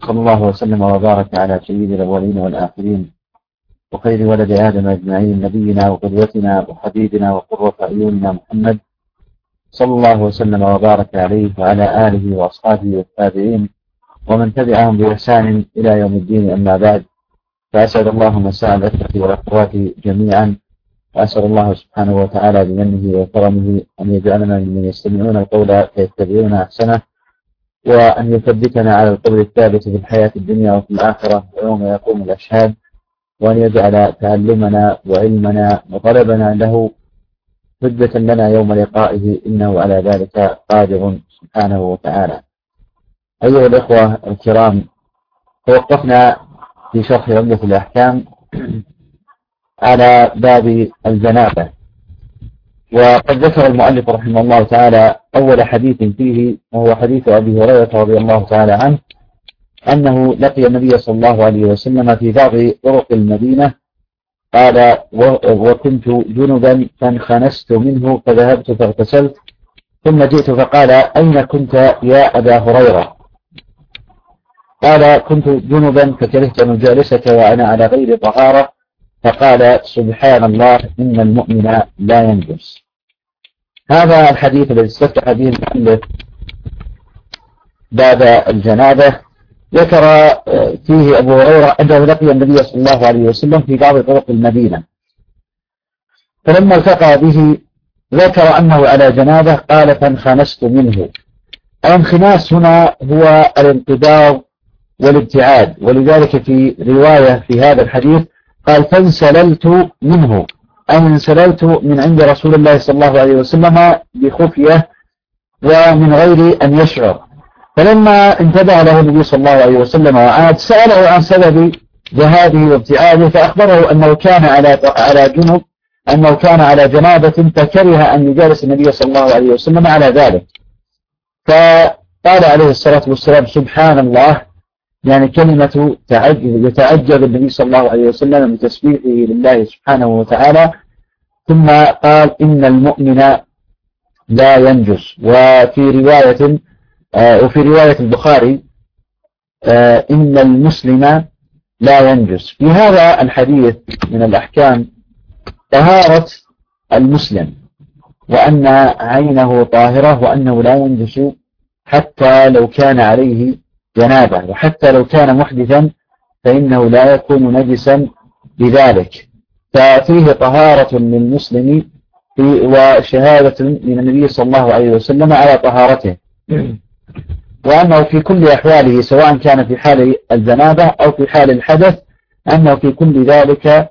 صلى الله وسلم وبارك على سيد الأولين والآخرين وخير ولد آدم أجمعين، نبينا وقدوتنا وحبيبنا وقرة عيوننا محمد صلى الله وسلم وبارك عليه وعلى آله وأصحابه والتابعين ومن تبعهم بإحسان إلى يوم الدين. أما بعد، فأسأل الله مساء الأخوة والأخوات جميعا، وأسأل الله سبحانه وتعالى بمنه وكرمه أن يجعلنا ممن يستمعون القول فيتبعون أحسنه، وأن يثبتنا على القول الثابت في الحياة الدنيا وفي الآخرة ويوم يقوم الأشهاد، وأن يجعل تعلمنا وعلمنا وطلبنا له حجة لنا يوم لقائه، إنه على ذلك قادر سبحانه وتعالى. أيها الأخوة الكرام، توقفنا في شرح عمدة الأحكام على باب الجنابة، وقد ذكر المؤلف رحمه الله تعالى أول حديث فيه، وهو حديث أبي هريرة رضي الله تعالى عنه أنه لقي النبي صلى الله عليه وسلم في بعض طرق المدينة، قال: وكنت جنبا فانخنست منه فذهبت فاغتسلت، ثم جئت فقال: أين كنت يا أبا هريرة؟ قال: كنت جنبا فكرهت أن أجالسك وأنا على غير طهارة. فقال: سبحان الله، إن المؤمن لا ينجس. هذا الحديث الذي استفتح به المؤلف باب الجنابة ذكر فيه أبو هريرة أنه لقي النبي صلى الله عليه وسلم في بعض طرق المدينة، فلما التقى به ذكر أنه على جنابة، قال: فانخنست منه. الانخناس هنا هو الانقباض والابتعاد، ولذلك في رواية في هذا الحديث قال: فانسللت منه، أي انسللت من عند رسول الله صلى الله عليه وسلم بخفية ومن غير أن يشعر. فلما انتبه له النبي صلى الله عليه وسلم وعاد، سأله عن سبب ذهابه وابتعاده، فأخبره أنه كان على جنب، أنه كان على جنابة، فكره أن يجالس النبي صلى الله عليه وسلم على ذلك. فقال عليه الصلاة والسلام: سبحان الله، يعني كلمة يتعجب النبي صلى الله عليه وسلم من تسبيحه لله سبحانه وتعالى. ثم قال: إن المؤمن لا ينجس. وفي رواية البخاري: إن المسلم لا ينجس. في هذا الحديث من الأحكام طهارة المسلم، وأن عينه طاهرة، وأنه لا ينجس حتى لو كان عليه جنابة، وحتى لو كان محدثا فإنه لا يكون نجسا بذلك. ففيه طهارة للمسلم وشهادة من النبي صلى الله عليه وسلم على طهارته، وأنه في كل أحواله، سواء كان في حال الجنابة أو في حال الحدث، أنه في كل ذلك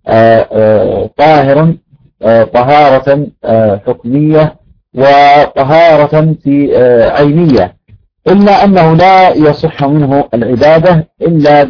طاهر طهارة حكمية وطهارة في عينية، إلا أنه لا يصح منه العبادة إلا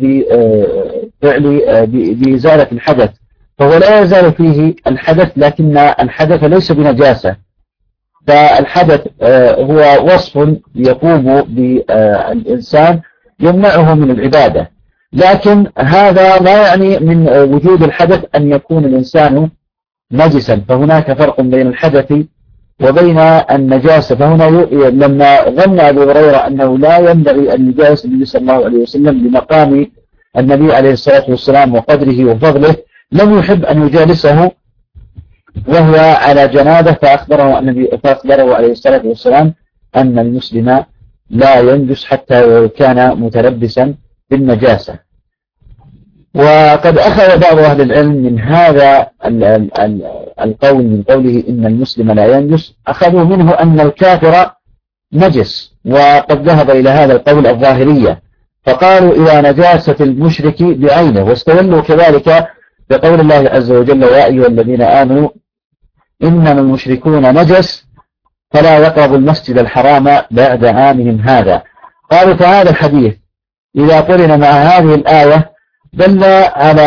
بإزالة الحدث، فهو لا يزال فيه الحدث، لكن الحدث ليس بنجاسة. فالحدث هو وصف يقوم بالإنسان يمنعه من العبادة، لكن هذا لا يعني من وجود الحدث أن يكون الإنسان نجسا، فهناك فرق بين الحدث وبين النجاسة. فهنا لما ظن أبو هريرة أنه لا ينبغي أن يجالس النبي صلى الله عليه وسلم بمقام النبي عليه الصلاة والسلام وقدره وفضله، لم يحب أن يجالسه وهو على جنابه، فأخبره عليه الصلاة والسلام أن المسلم لا ينجس حتى لو كان متلبسا بالنجاسة. وقد أخذ بعض أهل العلم من هذا القول، من قوله إن المسلم لا ينجس، أخذوا منه أن الكافر نجس، وقد ذهب إلى هذا القول الظاهرية، فقالوا إلى نجاسة المشرك بعينه، واستدلوا كذلك بقول الله عز وجل: يا أيها الذين آمنوا إنما المشركون نجس فلا يقربوا المسجد الحرام بعد عامهم هذا. قالوا: فهذا الحديث إذا قرن مع هذه الآية دل على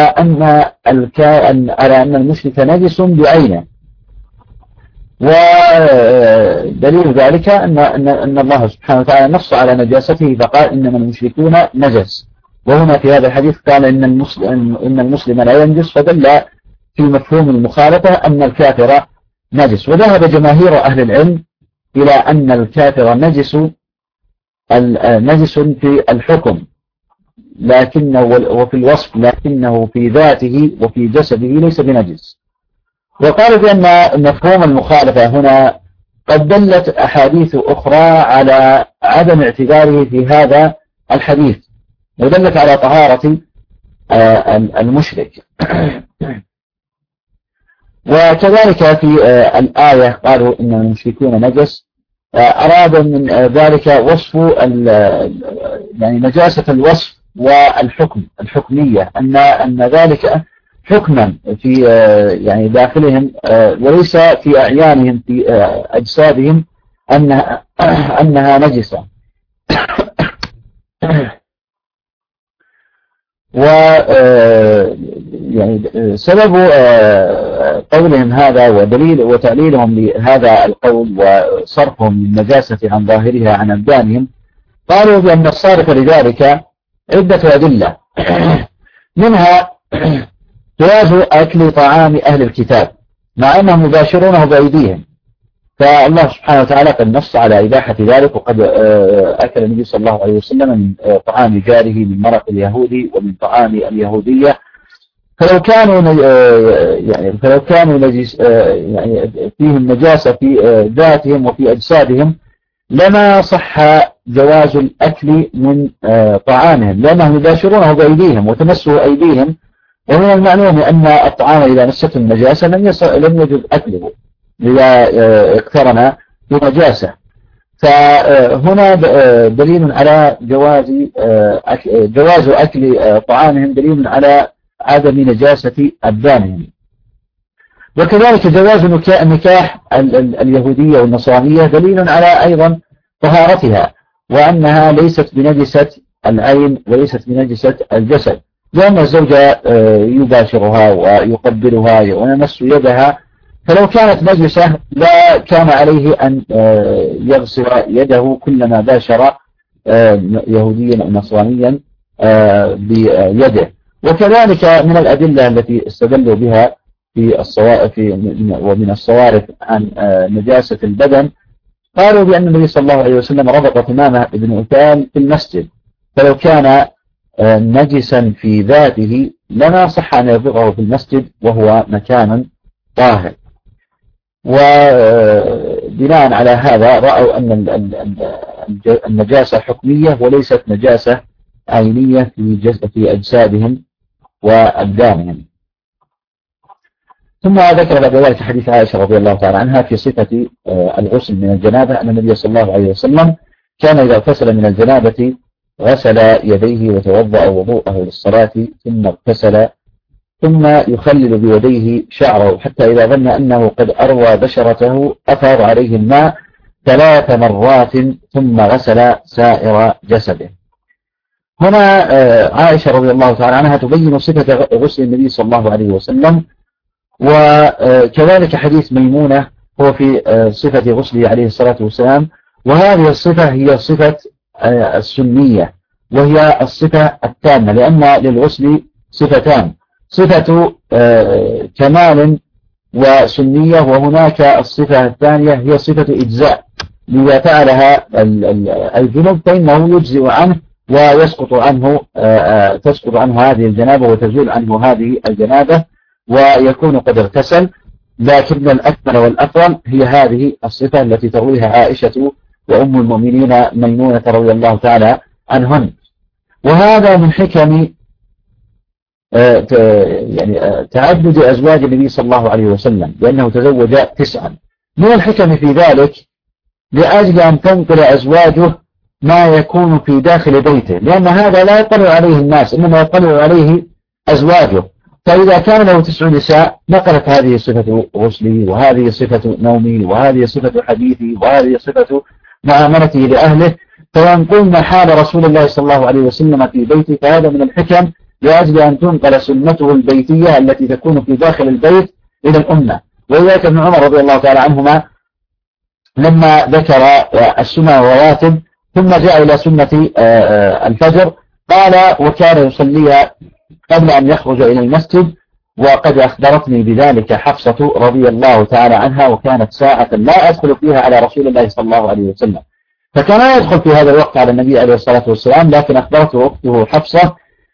أن المشرك نجس بعينه، ودليل ذلك أن الله سبحانه وتعالى نص على نجاسته فقال: إنما المشركون نجس. وهنا في هذا الحديث قال: إن المسلم لا ينجس، فدل في مفهوم المخالفة أن الكافر نجس. وذهب جماهير أهل العلم إلى أن الكافر نجس في الحكم، لكنه وفي الوصف لكنه في ذاته وفي جسده ليس بنجس. وقالوا بأن مفهوم المخالفة هنا قد دلت أحاديث أخرى على عدم اعتباره في هذا الحديث، ودلت على طهارة المشرك. وكذلك في الآية قالوا إن المشركون نجس، أراد من ذلك وصف يعني نجاسة الوصف والحكم الحكمية، أن ذلك حكما في يعني داخلهم وليس في أعيانهم في أجسادهم أنها نجسة. و يعني سبب قولهم هذا ودليل وتعليلهم لهذا القول وصرفهم من نجاسة عن ظاهرها عن أبدانهم، قالوا بأن الصارف لذلك عدة أدلة، منها جواز أكل طعام أهل الكتاب مع أنهم يباشرونه بأيديهم، فالله سبحانه وتعالى قد نص على إباحة ذلك، وقد أكل النبي صلى الله عليه وسلم من طعام جاره من مرق اليهودي ومن طعام اليهودية، فلو كانوا نجس يعني فيهم نجاسة في ذاتهم وفي أجسادهم لما صح جواز الأكل من طعامهم، لأنهم يباشرونه بأيديهم وتمسه أيديهم، ومن المعلوم أن الطعام إذا مسته النجاسة لم يجوز أكله إذا اقترن بنجاسة. فهنا دليل على جواز أكل طعامهم، دليل على عدم نجاسة أبدانهم. وكذلك جواز نكاح اليهودية والنصرانية دليل على أيضا طهارتها، وأنها ليست بنجسة العين وليست بنجسة الجسد، لأن الزوج يباشرها ويقبلها ويمس يدها، فلو كانت نجسة لا كان عليه أن يغسل يده كلما باشر يهوديا أو نصرانيا بيده. وكذلك من الأدلة التي استدلوا بها ومن الصوارف عن نجاسة البدن، قالوا بأن النبي صلى الله عليه وسلم ربط ثمامة بن أثال في المسجد، فلو كان نجسا في ذاته لما صح أن يربطه في المسجد وهو مكان طاهر. وبناء على هذا رأوا أن النجاسة حكمية وليست نجاسة عينية في أجسادهم وأبدانهم. ثم ذكر بعد ذلك حديث عائشة رضي الله تعالى عنها في صفة الغسل من الجنابة، أن النبي صلى الله عليه وسلم كان إذا اغتسل من الجنابة غسل يديه وتوضأ وضوءه للصلاة ثم اغتسل، ثم يخلل بيديه شعره حتى إذا ظن أنه قد أروى بشرته أفاض عليه الماء 3 مرات ثم غسل سائر جسده. هنا عائشة رضي الله تعالى عنها تبين صفة غسل النبي صلى الله عليه وسلم، وكذلك حديث ميمونة هو في صفة غسله عليه الصلاة والسلام، وهذه الصفة هي صفة السنية وهي الصفة التامة، لأن للغسل صفتان، صفة كمال وسنية، وهناك الصفة الثانية هي صفة إجزاء، إذا فعلها الجنوب فإنه يجزئ عنه ويسقط عنه تسقط عنه هذه الجنابة وتزول عنه هذه الجنابة ويكون قد اغتسل. لكن الأكمل والأفضل هي هذه الصفة التي ترويها عائشة وأم المؤمنين ميمونة رضي الله تعالى عنهن. وهذا من حكم يعني تعدد أزواج النبي صلى الله عليه وسلم، لأنه تزوج 9. من الحكم في ذلك لأجل أن تنقل أزواجه ما يكون في داخل بيته، لأن هذا لا يطلع عليه الناس إنما يطلع عليه أزواجه. فإذا كان له 9 نساء نقلت هذه صفة غسلي وهذه صفة نومي وهذه صفة حديثي وهذه صفة معاملته لأهله، فينقلن حال رسول الله صلى الله عليه وسلم في بيته. فهذا من الحكم لأجل أن تنقل سنته البيتية التي تكون في داخل البيت إلى الأمة. وذلك ابن عمر رضي الله تعالى عنهما لما ذكر السنة والرواتب ثم جاء إلى سنة الفجر قال: وكان يصلي قبل أن يخرج إلى المسجد، وقد أخبرتني بذلك حفصة رضي الله تعالى عنها، وكانت ساعة لا أدخل فيها على رسول الله صلى الله عليه وسلم. فكان يدخل في هذا الوقت على النبي عليه الصلاة والسلام، لكن أخبرته أخته حفصة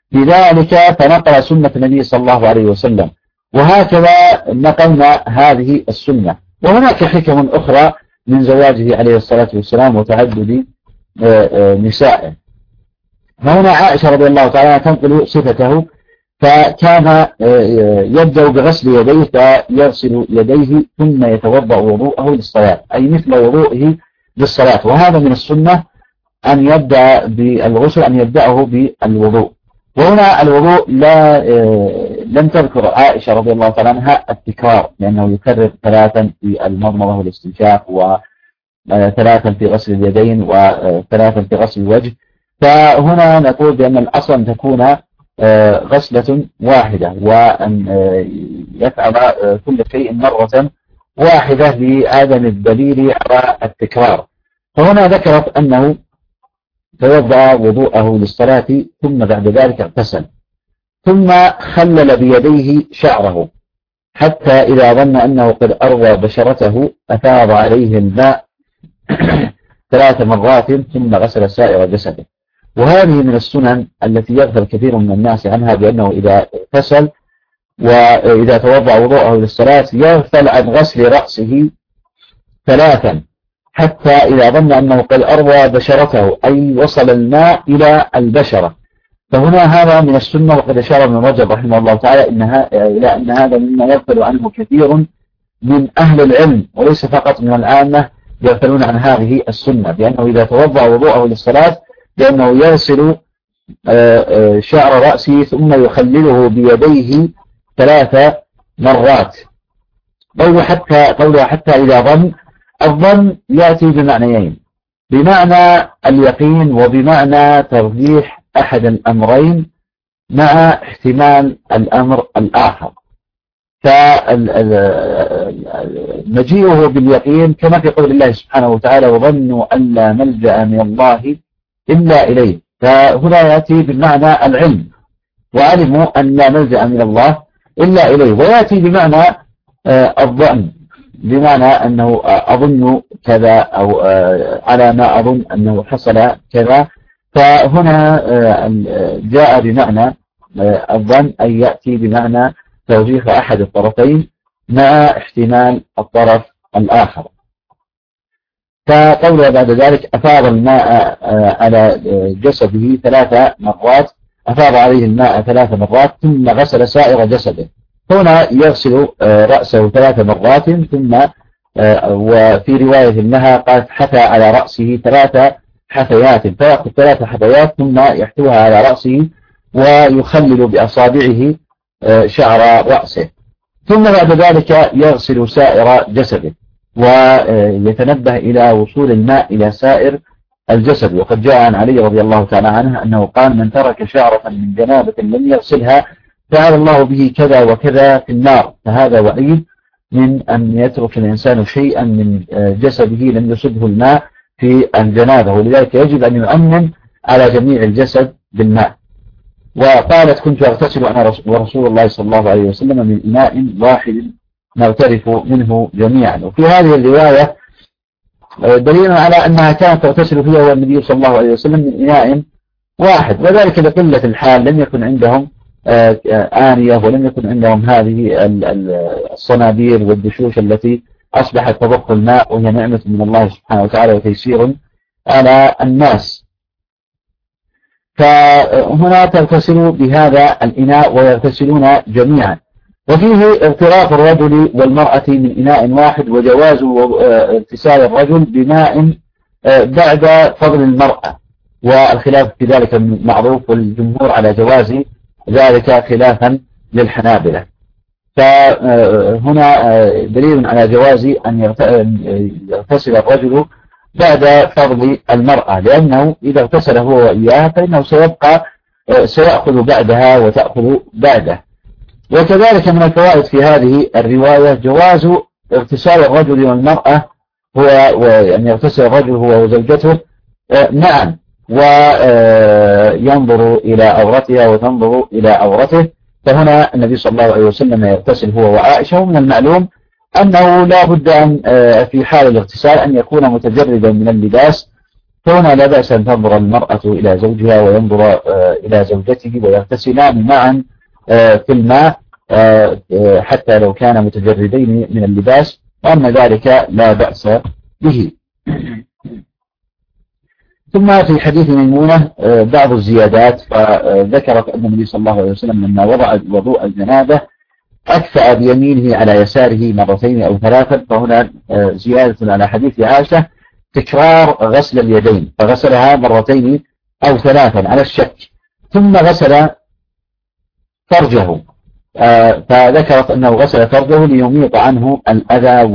في ذلك فنقل سنة النبي صلى الله عليه وسلم، وهكذا نقلنا هذه السنة. وهناك حكم أخرى من زواجه عليه الصلاة والسلام وتعدد نسائه. فهنا عائشة رضي الله تعالى تنقل صفته، فكان يبدأ بغسل يديه فيغسل يديه ثم يتوضأ وضوءه للصلاة، أي مثل وضوءه للصلاة. وهذا من السنة أن يبدأ بالغسل، أن يبدأه بالوضوء. وهنا الوضوء لم تذكر عائشة رضي الله تعالى عنها التكرار، لأنه يكرر 3 في المضمضة والاستنشاق، و3 في غسل اليدين، و3 في غسل الوجه. فهنا نقول بأن الأصل أن تكون غسلة واحدة، وأن يفعل كل شيء مرة واحدة لعدم الدليل على التكرار. فهنا ذكرت أنه توضأ وضوءه للصلاة ثم بعد ذلك اغتسل، ثم خلل بيديه شعره حتى إذا ظن أنه قد أروى بشرته أفاض عليه الماء 3 مرات ثم غسل سائر جسده. وهذه من السنن التي يغفل كثير من الناس عنها، بأنه إذا اغتسل وإذا توضأ وضوءه للصلاة يغفل عن غسل رأسه 3 حتى إذا ظن أنه قد أروى بشرته، أي وصل الماء إلى البشرة. فهنا هذا من السنة، وقد أشار ابن رجب رحمه الله تعالى إلى أن هذا مما يغفل عنه كثير من أهل العلم، وليس فقط من العامة يغفلون عن هذه السنة، بأنه إذا توضأ وضوءه للصلاة بأنه يغسل شعر رأسه ثم يخلله بيديه 3 مرات. قوله حتى إذا ظن، الظن يأتي بمعنيين: بمعنى اليقين وبمعنى ترجيح أحد الأمرين مع احتمال الأمر الآخر. فمجيئه باليقين كما في قول الله سبحانه وتعالى: وظنوا أن لا ملجأ من الله إلا إليه. فهنا يأتي بالمعنى العلم، وعلموا أن لا ملجأ من الله إلا إليه. ويأتي بمعنى الظن، بمعنى أنه أظن كذا، أو على ما أظن أنه حصل كذا. فهنا جاء بمعنى الظن، أي يأتي بمعنى توجيه أحد الطرفين مع احتمال الطرف الآخر. فقوله بعد ذلك: أفاض الماء على جسده 3 مرات، أفاض عليه الماء 3 مرات ثم غسل سائر جسده. هنا يغسل رأسه 3 مرات، ثم وفي رواية لها قالت حثى على رأسه 3 حثيات، فيأخذ 3 حثيات ثم يحثوها على رأسه ويخلل بأصابعه شعر رأسه، ثم بعد ذلك يغسل سائر جسده ويتنبه إلى وصول الماء إلى سائر الجسد. وقد جاء عن علي رضي الله تعالى عنه أنه قال: من ترك شعرة من جنابة لم يغسلها فعل الله به كذا وكذا في النار. فهذا وعيد من أن يترك الإنسان شيئا من جسده لم يصبه الماء في الجنابة، ولذلك يجب أن يؤمن على جميع الجسد بالماء. وقالت: كنت أغتسل أنا ورسول الله صلى الله عليه وسلم من إناء واحد نغترف منه جميعا. وفي هذه الرواية دليل على أنها كانت تغتسل فيها والنبي صلى الله عليه وسلم من إناء واحد، وذلك لقلة الحال، لم يكن عندهم آنية، ولم يكن عندهم هذه الصنابير والدشوش التي أصبحت تضخ الماء، وهي نعمة من الله سبحانه وتعالى وتيسير على الناس. فهنا تغتسل بهذا الإناء ويغتسلون جميعا. وفيه اغتراف الرجل والمرأة من إناء واحد، وجواز اغتسال الرجل بماء بعد فضل المرأة، والخلاف في ذلك معروف، والجمهور على جواز ذلك خلافا للحنابلة. فهنا دليل على جواز أن يغتسل الرجل بعد فضل المرأة، لأنه إذا اغتسل هو وإياها فإنه سيأخذ بعدها وتأخذ بعده. وكذلك من الفوائد في هذه الرواية جواز اغتسال الرجل والمرأة، هو أن يغتسل الرجل هو وزوجته معا، وينظر إلى عورتها وتنظر إلى عورته. فهنا النبي صلى الله عليه وسلم يغتسل هو وعائشة. ومن المعلوم أنه لا بد أن في حال الاغتسال أن يكون متجردا من اللباس فهنا لا بأس أن تنظر المرأة إلى زوجها وينظر إلى زوجته ويغتسلان معا في الماء حتى لو كان متجردين من اللباس، وأن ذلك لا بأس به. ثم في حديث ميمونة بعض الزيادات، فذكرت أن النبي صلى الله عليه وسلم لما وضع وضوء الجنابة أكفأ بيمينه على يساره مرتين أو ثلاثا، فهنا زيادة على حديث عائشة تكرار غسل اليدين، فغسلها مرتين أو ثلاثا على الشك، ثم غسل فرجه، فذكرت أنه غسل فرجه ليميط عنه الأذى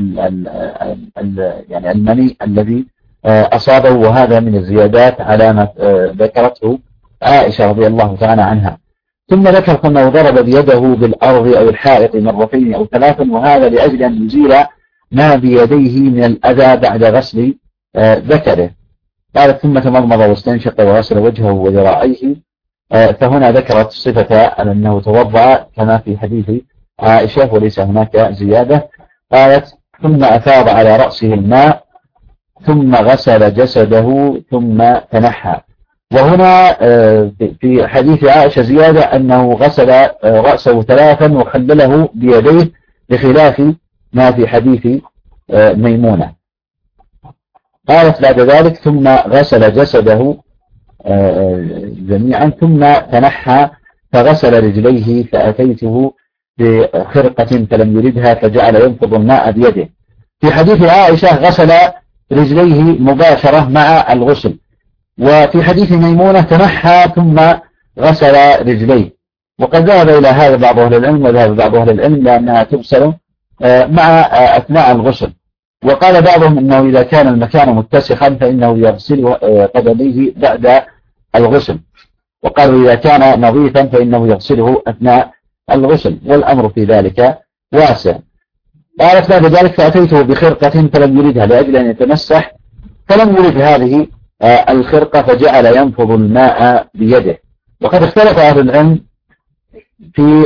يعني المني الذي أصابه، وهذا من الزيادات على ما ذكرته عائشة رضي الله تعالى عنها. ثم ذكرت أنه ضرب بيده بالأرض أو الحائط مرتين أو ثلاثا، وهذا لأجل أن يزيل ما بيديه من الأذى بعد غسل ذكره. قالت ثم تمضمض واستنشق وغسل وجهه وذراعيه، فهنا ذكرت صفة أنه توضأ كما في حديث عائشة وليس هناك زيادة. قالت ثم أفاض على رأسه الماء ثم غسل جسده ثم تنحى. وهنا في حديث عائشة زيادة أنه غسل رأسه ثلاثا وخلله بيديه، بخلاف ما في حديث ميمونة. قالت بعد ذلك ثم غسل جسده جميعا ثم تنحى فغسل رجليه، فأتيته بخرقة فلم يردها فجعل ينفض الماء بيده. في حديث عائشة غسل رجليه مباشرة مع الغسل، وفي حديث ميمونة تنحى ثم غسل رجليه. وقد ذهب إلى هذا بعض أهل العلم، وذهب بعض أهل العلم لأنها تغسل مع أثناء الغسل. وقال بعضهم أنه إذا كان المكان متسخا فإنه يغسل قدميه بعد الغسل، وقالوا إذا كان نظيفا فإنه يغسله أثناء الغسل، والأمر في ذلك واسع. قالت بعد ذلك فأتيته بخرقة فلم يردها لأجل أن يتمسح، فلم يرد هذه الخرقة فجعل ينفض الماء بيده. وقد اختلف أهل العلم في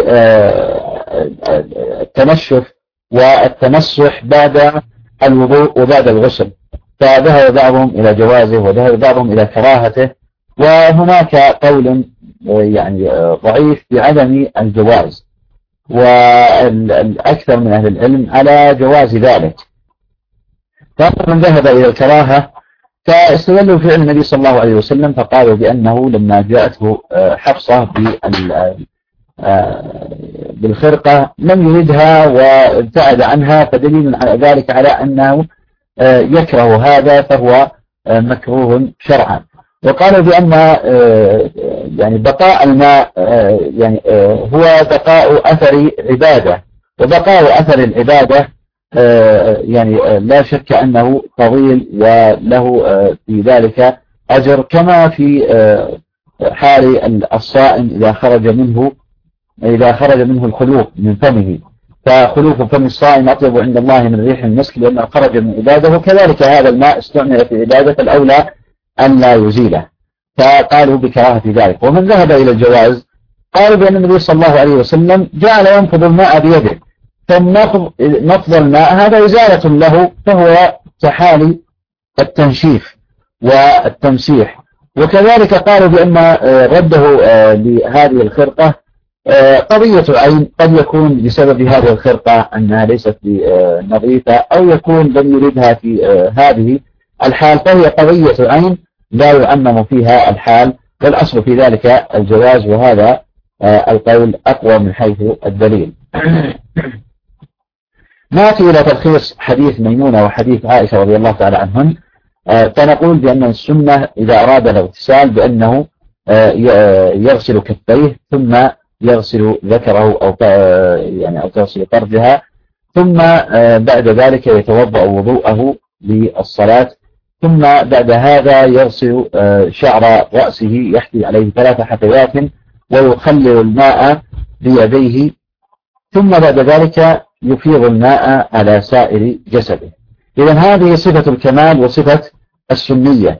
التنشف والتمسح بعد الوضوء وبعد الغسل، فذهب بعضهم إلى جوازه وذهب بعضهم إلى كراهته، وهناك قول يعني ضعيف بعدم الجواز، والأكثر من أهل العلم على جواز ذلك. فمن ذهب إلى الكراهة فاستدلوا فعل النبي صلى الله عليه وسلم، فقالوا بأنه لما جاءته حفصة بالخرقة لم يردها وابتعد عنها، فدليل على ذلك على أنه يكره هذا فهو مكروه شرعا. وقالوا بأن يعني بقاء الماء يعني هو بقاء أثر عبادة، وبقاء أثر العبادة يعني لا شك أنه طويل وله في ذلك أجر، كما في حال الصائم إذا خرج منه الخلوق من فمه، فخلوق فم الصائم أطيب عند الله من ريح المسك لأنه خرج من عبادة، وكذلك هذا الماء استعمل في عبادة فالأولى أن لا يزيله، فقالوا بكراهة ذلك. ومن ذهب إلى الجواز قالوا بأن النبي صلى الله عليه وسلم جعل ينفض الماء بيده، فنفض الماء هذا إزالة له، فهو كحال التنشيف والتمسيح. وكذلك قالوا بأن رده لهذه الخرقة قضية عين، قد يكون بسبب هذه الخرقة أنها ليست نظيفة، أو يكون لم يردها في هذه الحال، فهي قضية عين لا يعمم فيها الحال، والأصل في ذلك الجواز، وهذا القول أقوى من حيث الدليل. نأتي إلى تلخيص حديث ميمونة وحديث عائشة رضي الله تعالى عنهن. فنقول بأن السنة إذا أراد الاغتسال بأنه يغسل كفيه ثم يغسل ذكره أو تغسل فرجها، ثم بعد ذلك يتوضأ وضوءه للصلاة، ثم بعد هذا يغسل شعر رأسه يحثي عليه 3 حثيات ويخلل الماء بيديه، ثم بعد ذلك يفيض الماء على سائر جسده. إذن هذه صفة الكمال وصفة السنية.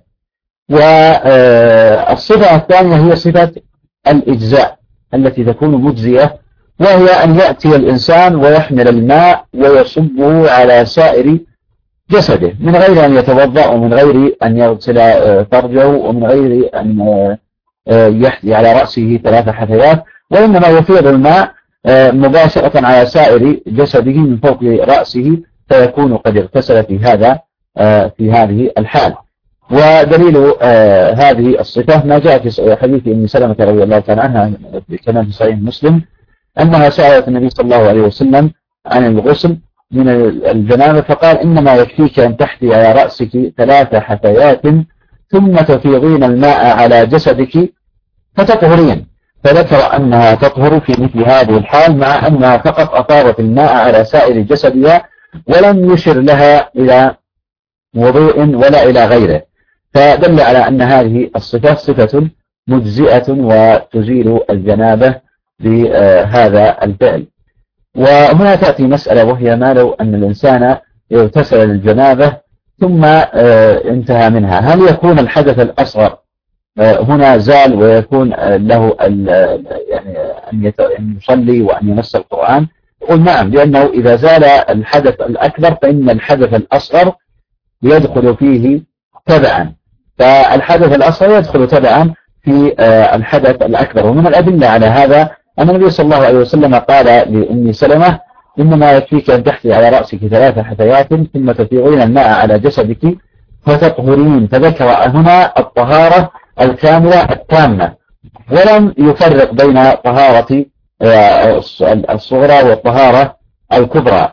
والصفة الثانية هي صفة الإجزاء التي تكون مجزية، وهي أن يأتي الإنسان ويحمل الماء ويصبه على سائر جسده من غير أن يتوضأ ومن غير أن يغسل فرجه ومن غير أن يحثي على رأسه 3 حثيات، وإنما يفيض الماء مباشرة على سائر جسده من فوق رأسه، فيكون قد اغتسل في هذه الحال. ودليل هذه الصفة ما جاء في حديث أم سلمة رضي الله تعالى عنها كما في صحيح مسلم أنها سألت النبي صلى الله عليه وسلم عن الغسل من الجنابة فقال إنما يكفيك أن تحثي على رأسك 3 حثيات ثم تفيضين الماء على جسدك فتطهرين، فذكر أنها تطهر في مثل هذه الحال مع أنها فقط أفاضت الماء على سائر جسدها ولم يشر لها إلى وضوء ولا إلى غيره، فدل على أن هذه الصفة صفة مجزئة وتزيل الجنابة بهذا الفعل. وهنا تأتي مسألة وهي ما لو أن الإنسان يغتسل للجنابة ثم انتهى منها، هل يكون الحدث الأصغر هنا زال ويكون له يعني أن يصلي وأن يمس القرآن؟ يقول نعم، لأنه إذا زال الحدث الأكبر فإن الحدث الأصغر يدخل فيه تبعا، فالحدث الأصغر يدخل تبعا في الحدث الأكبر. ومن الأدلة على هذا أن النبي صلى الله عليه وسلم قال لأم سلمة إنما يكفيك أن تحثي على رأسك 3 حثيات ثم تفيضين الماء على جسدك فتطهرين، فذكر هنا الطهارة الكاملة التامة ولم يفرق بين طهارة الصغرى والطهارة الكبرى.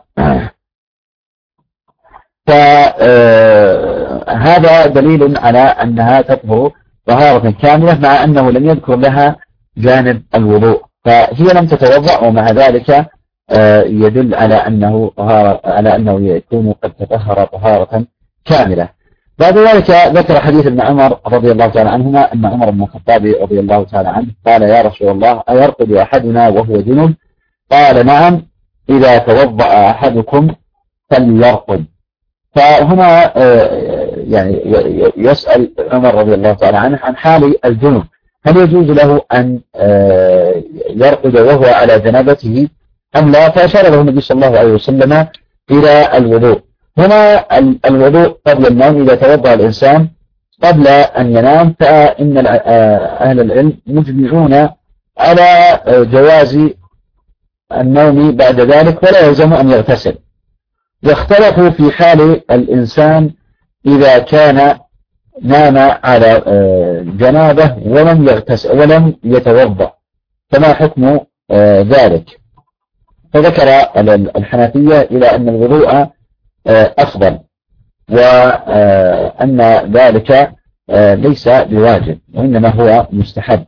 فهذا دليل على أنها تطهر طهارة كاملة مع أنه لم يذكر لها جانب الوضوء، فهي لم تتوضأ ومع ذلك يدل على أنه يكون قد تطهر طهارة كاملة. بعد ذلك ذكر حديث ابن عمر رضي الله تعالى عنهما أن عمر بن الخطاب رضي الله تعالى عنه قال يا رسول الله أيرقد أحدنا وهو جنب؟ قال نعم إذا توضأ أحدكم فليرقد. فهنا يعني يسأل عمر رضي الله تعالى عنه عن حال الجنب، هل يجوز له أن يرقد وهو على جنابته أم لا؟ فأشار له النبي صلى الله عليه وسلم إلى الوضوء. هنا الوضوء قبل النوم، إذا توضأ الإنسان قبل أن ينام فإن أهل العلم مجمعون على جواز النوم بعد ذلك ولا يلزم أن يغتسل. واختلفوا في حال الإنسان إذا كان نام على جنابه ولم يغتسل ولم يتوضأ فما حكم ذلك؟ فذكر الحنفية إلى أن الوضوء أفضل وأن ذلك ليس بواجب وإنما هو مستحب.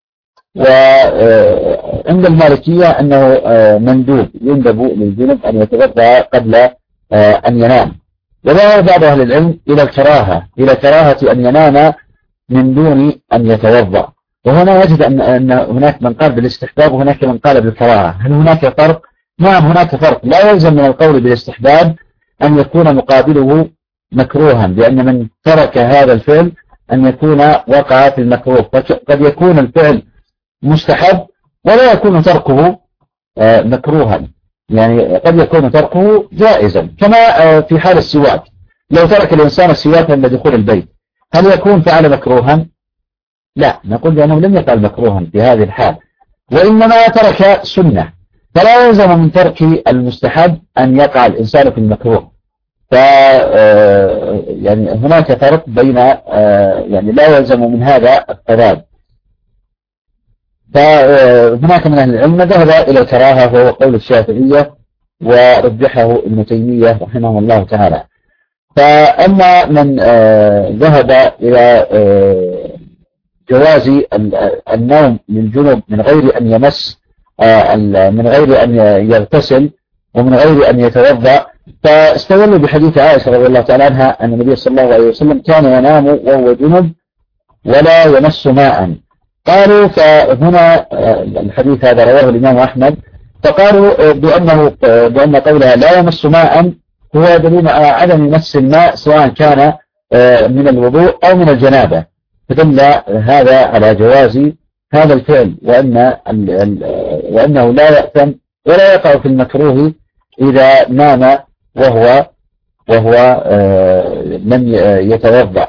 وعند المالكية أنه مندوب يندب للجنب أن يتوضأ قبل أن ينام. وذهب بعض أهل العلم إلى كراهة أن ينام من دون أن يتوضأ. وهنا وجد أن هناك من قال بالاستحباب وهناك من قال بالكراهة. هل هناك فرق؟ نعم هناك فرق. لا يلزم من القول بالاستحباب أن يكون مقابله مكروها، لأن من ترك هذا الفعل أن يكون وقع في المكروه. قد يكون الفعل مستحب ولا يكون تركه مكروها، يعني قد يكون تركه جائزا كما في حال السواك. لو ترك الإنسان السواك عند دخول البيت هل يكون فعل مكروها؟ لا، نقول بأنه لم يفعل مكروها في هذه الحال، وإنما ترك سنة. فلا يلزم من ترك المستحب أن يقع الإنسان في المكروه. يعني هناك فرق بين يعني لا يلزم من هذا الثواب. فهناك من أهل العلم ذهب إلى الكراهة وهو قول الشافعية ورجحه ابن تيمية رحمه الله تعالى. فأما من ذهب إلى جواز النوم للجنب من غير أن يمس من غير أن يغتسل ومن غير أن يتوضأ، فاستدلوا بحديث عائشة رضي الله تعالى عنها أن النبي صلى الله عليه وسلم كان ينام وهو جنب ولا يمس ماء. قالوا فهنا الحديث هذا رواه الإمام أحمد، فقالوا بأن قولها لا يمس ماء هو دليل على عدم مس الماء سواء كان من الوضوء أو من الجنابة، فدل هذا على جواز هذا الفعل وأنه لا يأثم ولا يقع في المكروه إذا نام وهو وهو لم يتوضأ.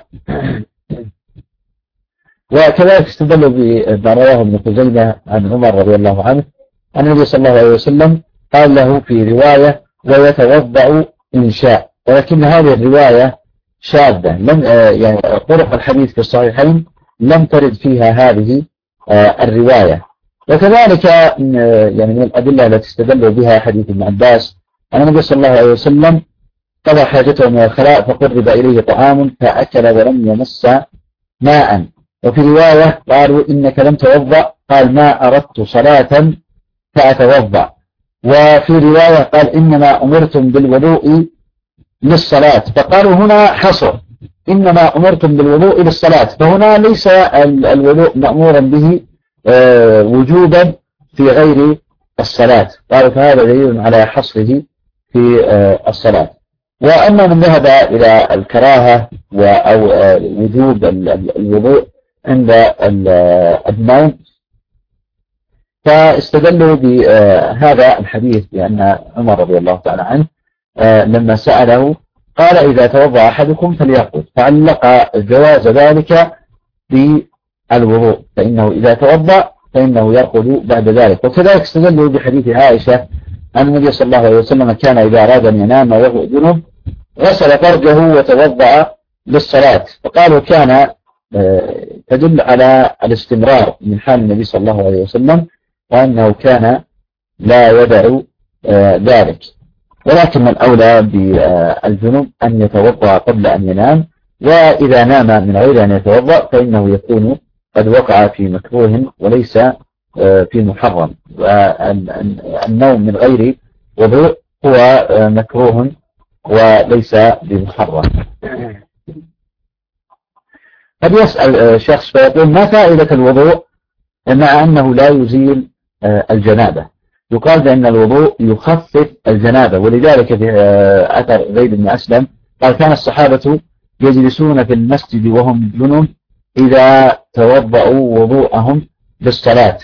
وكذلك استدلوا بما رواه ابن خزيمة عن عمر رضي الله عنه أن النبي صلى الله عليه وسلم قال له في رواية ويتوضأ إن شاء، ولكن هذه الرواية شاذة، لم يعني طرق الحديث في الصحيحين لم ترد فيها هذه الرواية. وكذلك يعني من الأدلة التي استدلوا بها حديث ابن عباس أن النبي صلى الله عليه وسلم قضى حاجته من الخلاء فقرب إليه طعام فأكل ولم يمس ماء. وفي رواية قالوا إنك لم توضأ، قال ما أردت صلاة فأتوضأ. وفي رواية قال إنما أمرتم بالوضوء للصلاة، فقالوا هنا حصر إنما أمرتم بالوضوء للصلاة، فهنا ليس الوضوء مأمورا به وجوبا في غير الصلاة، قالوا فهذا دليل على حصره في الصلاة. وأما من ذهب إلى الكراهة أو وجوب الوضوء عند النوم فاستدلوا بهذا الحديث بأن عمر رضي الله تعالى عنه لما سأله قال إذا توضأ أحدكم فليقل، فعلق جواز ذلك بالوضوء، فإنه إذا توضأ فإنه يرقد بعد ذلك. وكذلك استدلوا بحديث عائشة أن النبي صلى الله عليه وسلم كان إذا أراد أن ينام وهو جنب غسل فرجه وتوضأ للصلاة، فقالوا كان تدل على الاستمرار من حال النبي صلى الله عليه وسلم وأنه كان لا يدع ذلك. ولكن الأولى بالجنوب أن يتوضأ قبل أن ينام، وإذا نام من غير أن يتوضأ فإنه يكون قد وقع في مكروه وليس في محرم. والنوم من غير وضوء هو مكروه وليس بمحرم. قد يسأل شخص فيقول ما فائدة الوضوء مع أنه لا يزيل الجنابة؟ يقال بأن الوضوء يخفف الجنابة، ولذلك في أثر زيد بن أسلم قال كان الصحابة يجلسون في المسجد وهم جنب إذا توضأوا وضوءهم للصلاة،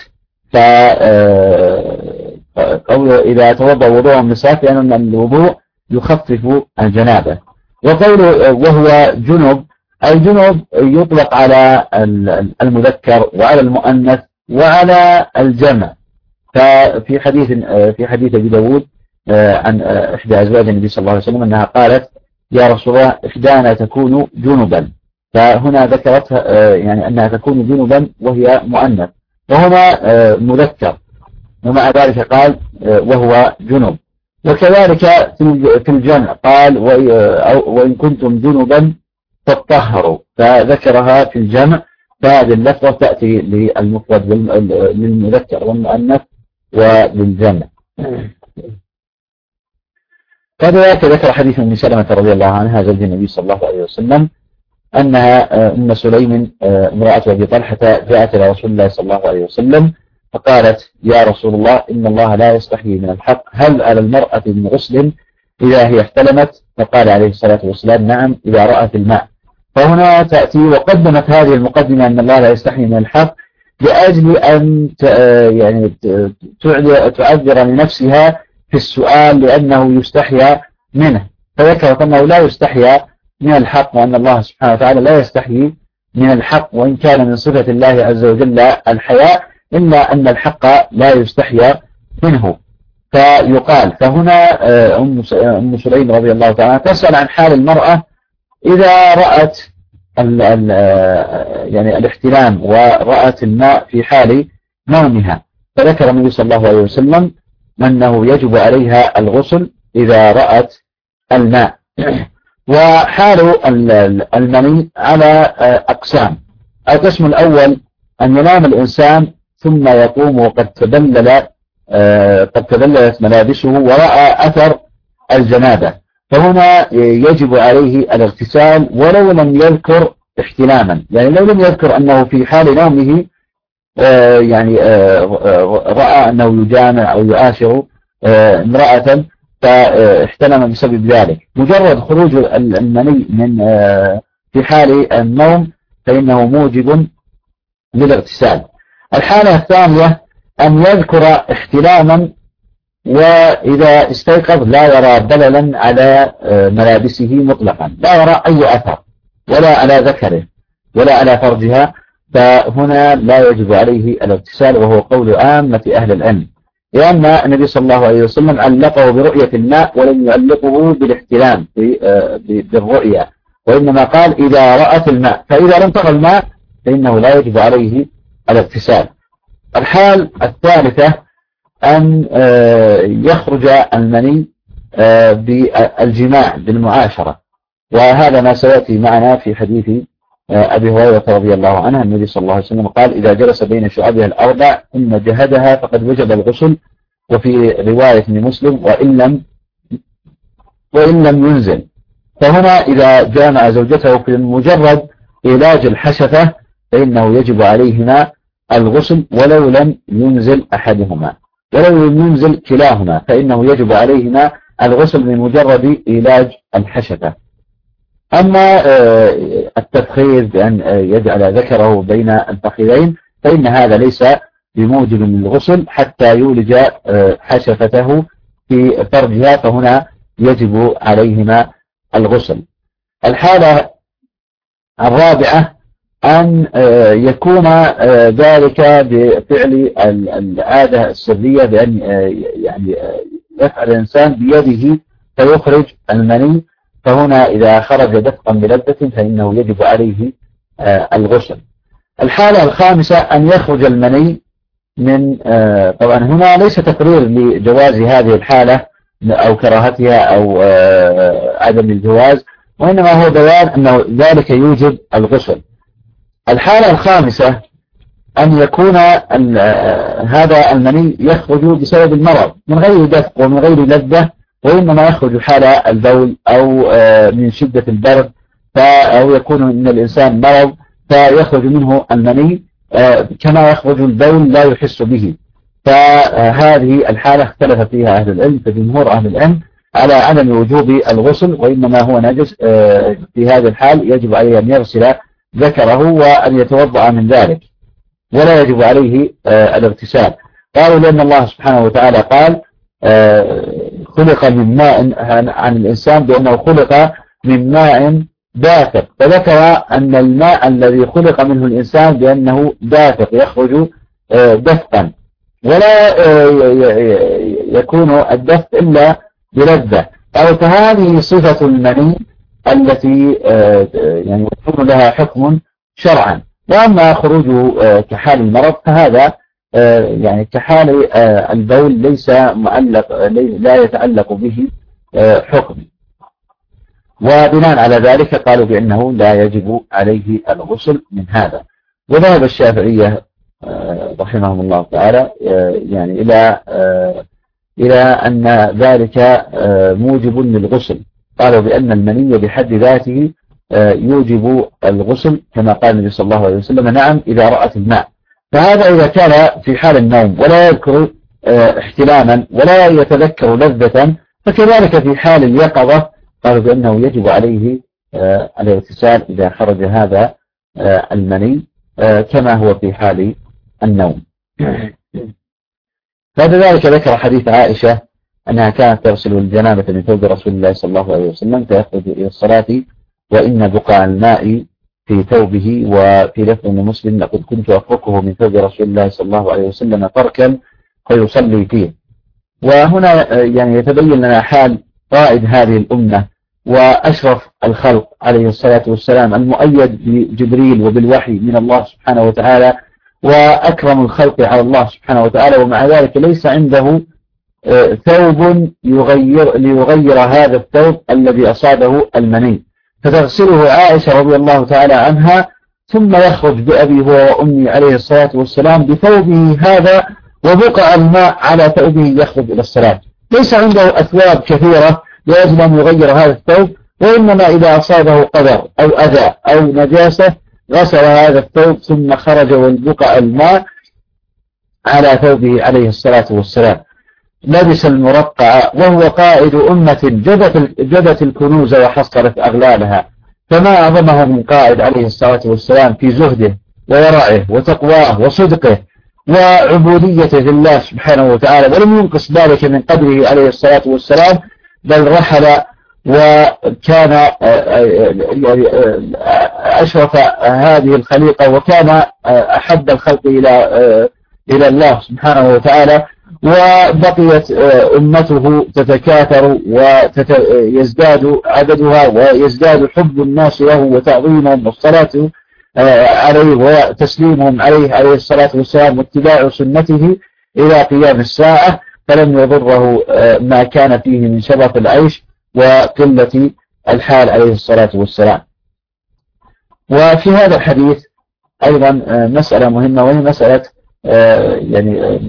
إذا توضأوا وضوءهم للصلاة لأن الوضوء يخفف الجنابة. وقوله وهو جنب، الجنب يطلق على المذكر وعلى المؤنث وعلى الجمع. ففي حديث أبي داود عن إحدى أزواج النبي صلى الله عليه وسلم أنها قالت يا رسول الله إحدانا تكون جنبا، فهنا ذكرت يعني أنها تكون جنبا وهي مؤنث، وهنا مذكر، ومع ذلك قال وهو جنب. وكذلك في الجمع قال وإن كنتم جنبا فاطهروا، فذكرها في الجمع، فهذه اللفظة تأتي للمفرد للمذكر والمؤنث وللجمع. كذلك ذكر حديث ابن سلمة رضي الله عنها زوج النبي صلى الله عليه وسلم أنها أم سليم امرأة أبي طلحة جاءت إلى رسول الله صلى الله عليه وسلم فقالت يا رسول الله إن الله لا يستحيي من الحق، هل على المرأة من غسل إذا هي احتلمت؟ فقال عليه الصلاة والسلام نعم إذا رأت الماء. فهنا تأتي وقدمت هذه المقدمة أن الله لا يستحيي من الحق لأجل أن يعني تعذر لنفسها في السؤال لأنه يستحيا منه، فذكرت أنه لا يستحيا من الحق وأن الله سبحانه وتعالى لا يستحيي من الحق، وإن كان من صفة الله عز وجل الحياء إلا أن الحق لا يستحيا منه. فيقال فهنا أم سليم رضي الله تعالى تسأل عن حال المرأة إذا رأت يعني الاحتلام ورأت الماء في حال نومها، فذكر النبي صلى الله عليه وسلم أنه يجب عليها الغسل إذا رأت الماء. وحال المني على أقسام، القسم الأول أن ينام الإنسان ثم يقوم وقد تبللت ملابسه ورأى أثر الجنابة، فهنا يجب عليه الاغتسال ولو لم يذكر احتلاما، يعني لو لم يذكر أنه في حال نومه يعني رأى أنه يجامع أو يعاشر امرأة فاحتلم بسبب ذلك، مجرد خروج المني من في حال النوم فإنه موجب للاغتسال. الحالة الثانية أن يذكر احتلاما وإذا استيقظ لا يرى بللا على ملابسه مطلقا، لا يرى أي أثر ولا على ذكره ولا على فرجها، فهنا لا يجب عليه الاغتسال، وهو قول عامة أهل العلم، لأن النبي صلى الله عليه وسلم علقه برؤية الماء ولم يعلقه بالاحتلام بالرؤية، وإنما قال إذا رأت الماء، فإذا لم ترى الماء فإنه لا يجب عليه الاغتسال. الحال الثالثة أن يخرج المني بالجماع بالمعاشرة، وهذا ما سيأتي معنا في حديث أبي هريرة رضي الله عنه. النبي صلى الله عليه وسلم قال إذا جلس بين شعبها الأربع ثم جهدها فقد وجب الغسل، وفي رواية مسلم وإن لم ينزل. فهنا إذا جامع زوجته في مجرد علاج الحشفة فإنه يجب عليهما الغسل ولو لم ينزل أحدهما، ولو لم ينزل كلاهما فإنه يجب عليهما الغسل من مجرد علاج الحشفة. أما التفخير بأن يجعل ذكره بين الفخذين فإن هذا ليس بموجب للغسل حتى يولج حشفته في فرجها، فهنا يجب عليهما الغسل. الحالة الرابعة أن يكون ذلك بفعل العادة السرية، بأن يعني يفعل الإنسان بيده فيخرج المني، فهنا إذا خرج دفقا بلذة فإنه يجب عليه الغسل. الحالة الخامسة أن يخرج المني من طبعا هنا ليس تقرير لجواز هذه الحالة أو كراهتها أو عدم الجواز، وإنما هو بيان أنه ذلك يوجب الغسل. الحالة الخامسة أن يكون هذا المني يخرج بسبب المرض من غير دفق ومن غير لذة، وإنما يخرج حال البول أو من شدة البرد، أو يكون من الإنسان مرض فيخرج منه المني كما يخرج البول لا يحس به. فهذه الحالة اختلف فيها أهل العلم، فجمهور أهل العلم على عدم وجوب الغسل، وإنما هو نجس في هذه الحال يجب عليه أن يغسل ذكره وأن يتوضأ من ذلك، ولا يجب عليه الاغتسال. قالوا لأن الله سبحانه وتعالى قال خلق من ماء، عن الإنسان بأنه خلق من ماء دافق، فذكر أن الماء الذي خلق منه الإنسان بأنه دافق يخرج دفقا، ولا يكون الدفق إلا بلذة، أو فهذه صفة المني التي يعني يكون لها حكم شرعا. وأما خروجه كحال المرض فهذا يعني كحال البول ليس معلق، لا يتعلق به حكم، وبناء على ذلك قالوا بأنه لا يجب عليه الغسل من هذا. وذهب الشافعية رحمهم الله تعالى يعني إلى أن ذلك موجب للغسل، قالوا بأن المني بحد ذاته يوجب الغسل كما قال النبي صلى الله عليه وسلم نعم إذا رأت الماء. فهذا إذا كان في حال النوم ولا يذكر احتلاما ولا يتذكر لذة، فكذلك في حال اليقظة قالوا بأنه يجب عليه الاغتسال إذا خرج هذا المني كما هو في حال النوم. بعد ذلك ذكر حديث عائشة أنها كانت تغسل الجنابة من ثوب رسول الله صلى الله عليه وسلم فيخرج إلى الصلاة وإن بقاع الماء في ثوبه. وفي لفظ مسلم لقد كنت أفركه من ثوب رسول الله صلى الله عليه وسلم تركا فيصلي فيه. وهنا يعني يتبين لنا حال قائد هذه الأمة وأشرف الخلق عليه الصلاة والسلام المؤيد بجبريل وبالوحي من الله سبحانه وتعالى، وأكرم الخلق على الله سبحانه وتعالى، ومع ذلك ليس عنده ثوب ليغير هذا الثوب الذي أصابه المني، فتغسله عائشة رضي الله تعالى عنها ثم يخرج بأبي هو وأمي عليه الصلاة والسلام بثوبه هذا وبقع الماء على ثوبه يخرج إلى الصلاة. ليس عنده أثواب كثيرة لأجل أن يغير هذا الثوب، وإنما إذا أصابه قدر أو أذى أو نجاسة غسل هذا الثوب ثم خرج والبقع الماء على ثوبه عليه الصلاة والسلام. لبس المرقع وهو قائد أمة جدت الكنوز وحصلت أغلالها، فما أعظمه من قائد عليه الصلاة والسلام في زهده وورعه وتقواه وصدقه وعبوديته لله سبحانه وتعالى، ولم ينقص ذلك من قدره عليه الصلاة والسلام، بل رحل وكان يعني أشرف هذه الخليقة، وكان أحب الخلق إلى الله سبحانه وتعالى. وبقيت أمته تتكاثر ويزداد عددها ويزداد حب الناس له وتعظيمهم والصلاة عليه وتسليمهم عليه الصلاة والسلام واتباع سنته إلى قيام الساعة، فلم يضره ما كان فيه من شرف العيش وقلة الحال عليه الصلاة والسلام. وفي هذا الحديث أيضا مسألة مهمة، وهي مسألة يعني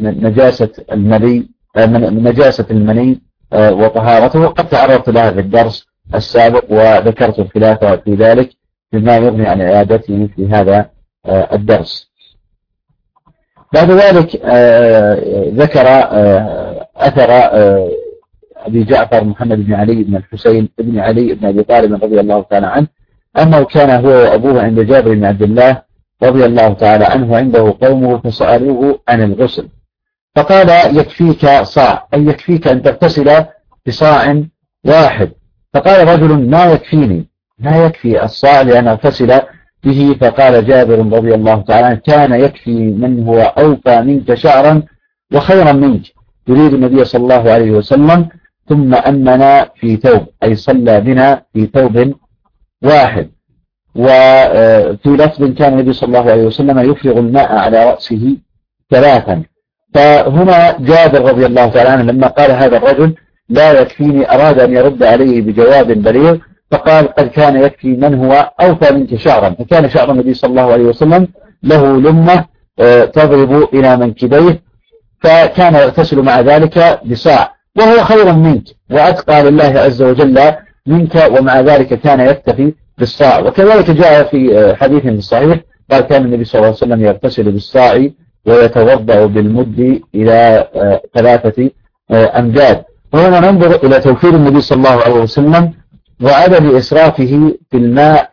نجاسة المني وطهارته. وقد تعرضت لها في الدرس السابق وذكرت الخلاف في ذلك بما يغني عن إعادته في هذا الدرس. بعد ذلك ذكر أثر أبي جعفر محمد بن علي بن الحسين بن علي بن أبي طالب رضي الله تعالى عنه أنه كان هو وأبوه عند جابر بن عبد الله رضي الله تعالى عنه عنده قومه فسألوه عن الغسل، فقال يكفيك صاع، أي يكفيك أن تغتسل بصاع واحد. فقال رجل ما يكفيني، لا يكفي الصاع لأن أغتسل به. فقال جابر رضي الله تعالى عنه كان يكفي من هو أوفى منك شعرا وخيرا منك، يريد النبي صلى الله عليه وسلم، ثم أمنا في ثوب، أي صلى بنا في ثوب واحد. وفي لفظ كان النبي صلى الله عليه وسلم يفرغ الماء على رأسه ثلاثا. فهنا جابر رضي الله تعالى عنه لما قال هذا الرجل لا يكفيني أراد أن يرد عليه بجواب بليغ، فقال قد كان يكفي من هو أوفى منك شعرا. فكان شعر النبي صلى الله عليه وسلم له لمة تضرب إلى منكبيه، فكان يغتسل مع ذلك بصاع، وهو خير منك وأتقى لله عز وجل منك، ومع ذلك كان يكتفي بالصاع. وكذلك جاء في حديث صحيح قال كان النبي صلى الله عليه وسلم يغتسل بالصاع ويتوضأ بالمد إلى 3 أمداد. وهنا ننظر إلى توفير النبي صلى الله عليه وسلم وعدم إسرافه في الماء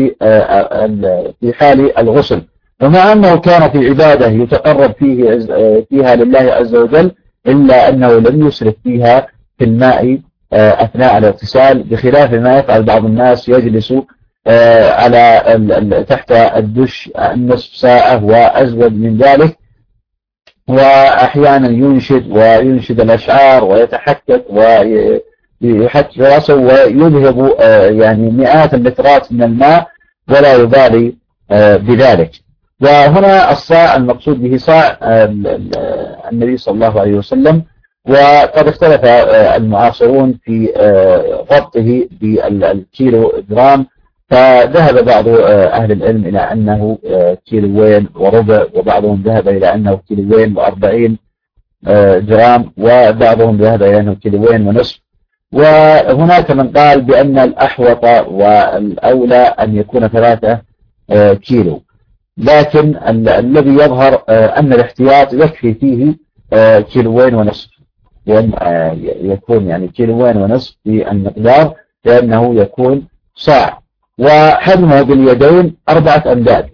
في حال الغسل، ومع أنه كان في عبادة يتقرب فيها لله عز وجل، إلا أنه لم يسرف فيها في الماء أثناء الاغتسال، بخلاف ما يفعل بعض الناس يجلس على تحت الدش نصف ساعة وأزود من ذلك، وأحيانا ينشد الأشعار ويتحكك ويحك رأسه ويذهب يعني مئات اللترات من الماء ولا يبالي بذلك. وهنا الصاع المقصود به صاع النبي صلى الله عليه وسلم. وقد اختلف المعاصرون في ضبطه بالكيلو جرام، فذهب بعض أهل العلم إلى أنه كيلوين وربع، وبعضهم ذهب إلى أنه كيلوين و40 جرام، وبعضهم ذهب إلى أنه كيلوين ونصف. وهناك من قال بأن الأحوط والأولى أن يكون 3 كيلو، لكن الذي يظهر أن الاحتياط يكفي فيه كيلوين ونصف، يكون يعني كيلوين ونصف في المقدار، لأنه يكون صاع. وحجمه باليدين 4 أمداد،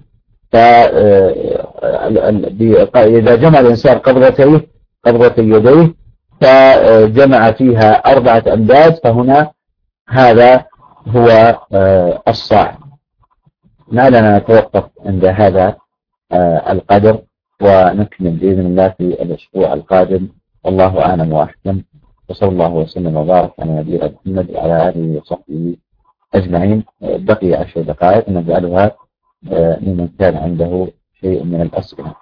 فإذا جمع الإنسان قبضة يديه فجمع فيها 4 أمداد، فهنا هذا هو الصاع. ما لنا نتوقف عند هذا القدر، ونكمل بإذن الله في الأسبوع القادم، والله أعلم وأحكم، وصلى الله وسلم وبارك على نبينا محمد وعلى آله وصحبه أجمعين. بقي 10 دقائق نجعلها لمن كان عنده شيء من الأسئلة.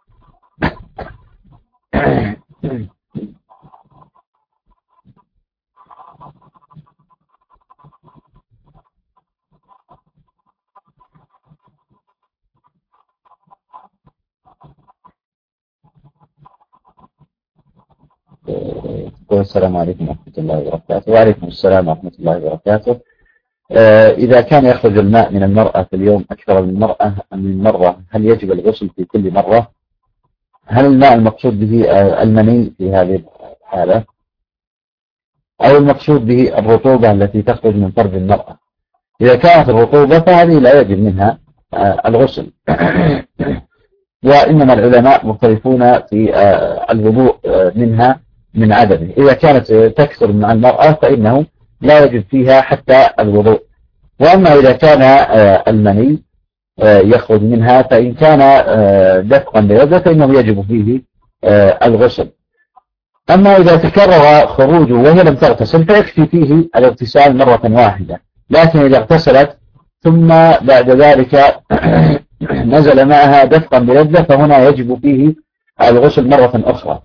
السلام عليكم ورحمة الله وبركاته. وعليكم السلام ورحمة الله وبركاته. إذا كان يخرج الماء من المرأة في اليوم أكثر من مرة، هل يجب الغسل في كل مرة؟ هل الماء المقصود به المني في هذه الحالة، أو المقصود به الرطوبة التي تخرج من فرج المرأة؟ إذا كانت الرطوبة فهذه لا يجب منها الغسل. وإنما العلماء مختلفون في الوضوء منها من عدمه. إذا كانت تكثر مع المرأة فإنه لا يجب فيها حتى الوضوء. وأما إذا كان المني يخرج منها فإن كان دفقا للذة فإنه يجب فيه الغسل. أما إذا تكرر خروجه وهي لم تغتسل فيكفي فيه الاغتسال مرة واحدة، لكن إذا اغتسلت ثم بعد ذلك نزل معها دفقا بلذة فهنا يجب فيه الغسل مرة أخرى.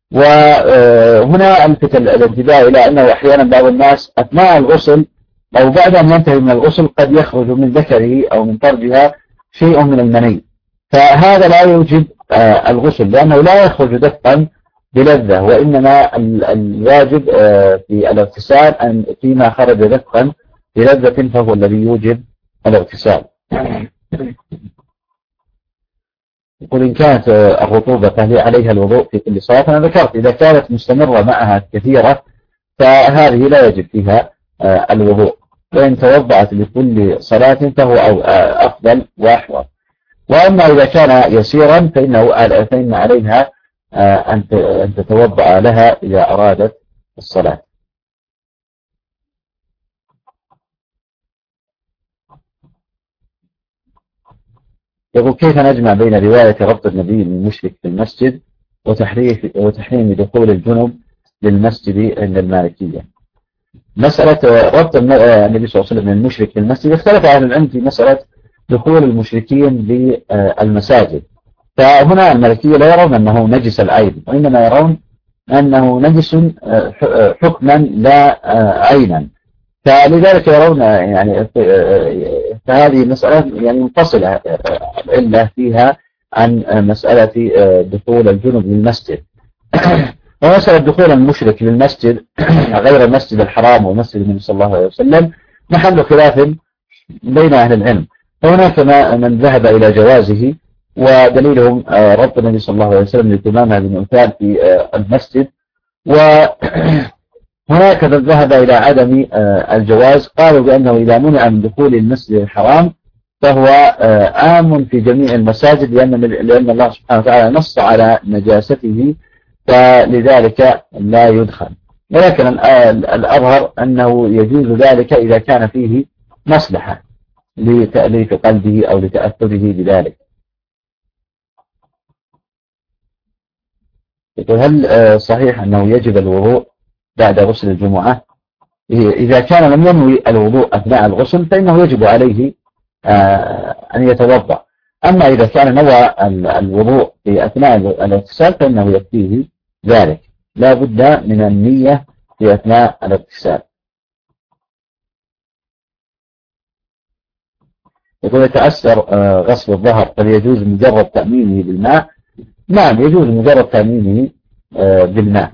وهنا ألفت الانتباه إلى أنه أحيانا بعض الناس أثناء الغسل أو بعد أن ينتهي من الغسل قد يخرج من ذكره أو من فرجها شيء من المني، فهذا لا يوجب الغسل لأنه لا يخرج دفقا بلذة، وإنما الواجب في الاغتسال أن فيما خرج دفقا بلذة فهو الذي يوجب الاغتسال. يقول إن كانت الرطوبة فهي عليها الوضوء في كل صلاة. أنا ذكرت إذا كانت مستمرة معها كثيرة فهذه لا يجب فيها الوضوء، وإن توضأت لكل صلاة فهو أفضل وأحوط. وأما إذا كان يسيرا فإن عليها أن تتوضأ لها إذا أرادت الصلاة. يقول كيف نجمع بين رواية ربط النبي للمشرك في المسجد وتحريم دخول الجنب للمسجد عند المالكية؟ مسألة ربط النبي صلى الله عليه وسلم للمشرك في المسجد اختلف أهل العلم في مسألة دخول المشركين للمساجد. فهنا المالكية لا يرون أنه نجس العين، وإنما يرون أنه نجس حكما لا عينا، فلذلك يرون يعني فهذه مسألة يعني منفصلة إلا فيها عن مسألة دخول الجنب للمسجد. ومسألة دخول المشرك للمسجد غير المسجد الحرام ومسجد النبي صلى الله عليه وسلم محل خلاف بين أهل العلم، فهناك من ذهب إلى جوازه ودليلهم ربط النبي صلى الله عليه وسلم لتمامها بن في المسجد، وهناك من ذهب إلى عدم الجواز، قالوا بأنه إذا منع من دخول المسجد الحرام فهو عام في جميع المساجد لأن الله سبحانه وتعالى نص على نجاسته فلذلك لا يدخل. ولكن الأظهر أنه يجوز ذلك إذا كان فيه مصلحة لتأليف قلبه أو لتأثره بذلك. يقول هل صحيح أنه يجب الوضوء بعد غسل الجمعة؟ إذا كان لم ينوي الوضوء أثناء الغسل فإنه يجب عليه أن يتوضأ. أما إذا كان نوى الوضوء في أثناء الاغتسال فإنه يكفيه ذلك، لا بد من النية في أثناء الاغتسال. يقول يتأثر غسل الظهر فليجوز مجرد تأمينه بالماء؟ نعم يجوز مجرد تأمينه بالماء.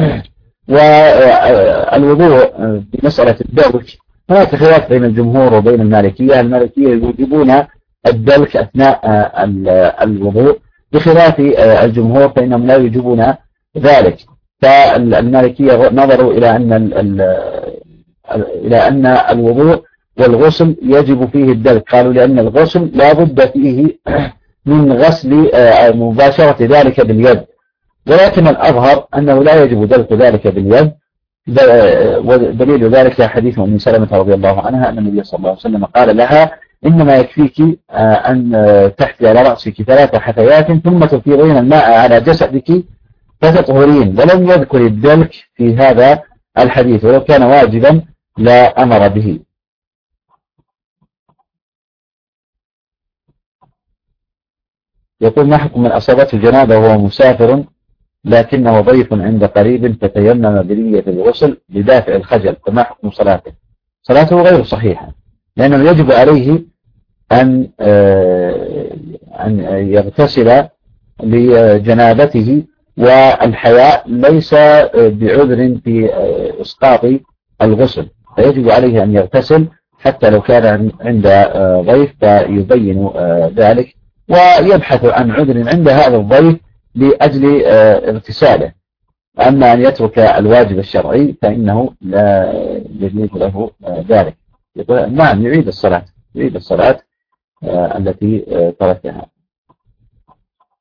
والوضوء في مسألة الدلك هناك خلاف بين الجمهور وبين المالكية. المالكية يوجبون الدلك أثناء الوضوء بخلاف الجمهور فإنهم لا يوجبون ذلك. فالمالكية نظروا إلى أن الوضوء والغسل يجب فيه الدلك، قالوا لأن الغسل لا بد فيه من غسل مباشرة ذلك باليد، ولكن الأظهر أنه لا يجب دلك ذلك باليد. ودليل ذلك حديث أم سلمة رضي الله عنها أن النبي صلى الله عليه وسلم قال لها إنما يكفيك أن تحثي على رأسك 3 حثيات ثم تفيضين الماء على جسدك فتطهرين، ولم يذكر الدلك في هذا الحديث، ولو كان واجبا لا أمر به. يقول ما حكم من أصابته الجنابة وهو مسافر لكنه ضيف عند قريب فتيمم بنية الغسل لدافع الخجل، فما حكم صلاته؟ صلاته غير صحيحة، لأنه يجب عليه أن يغتسل لجنابته، والحياء ليس بعذر في إسقاط الغسل، فيجب عليه أن يغتسل حتى لو كان عند ضيف فيبين ذلك ويبحث عن عذر عند هذا الضيف لأجل اغتساله. أما أن يترك الواجب الشرعي فإنه لا يجوز له ذلك. نعم يعيد الصلاة التي تركها.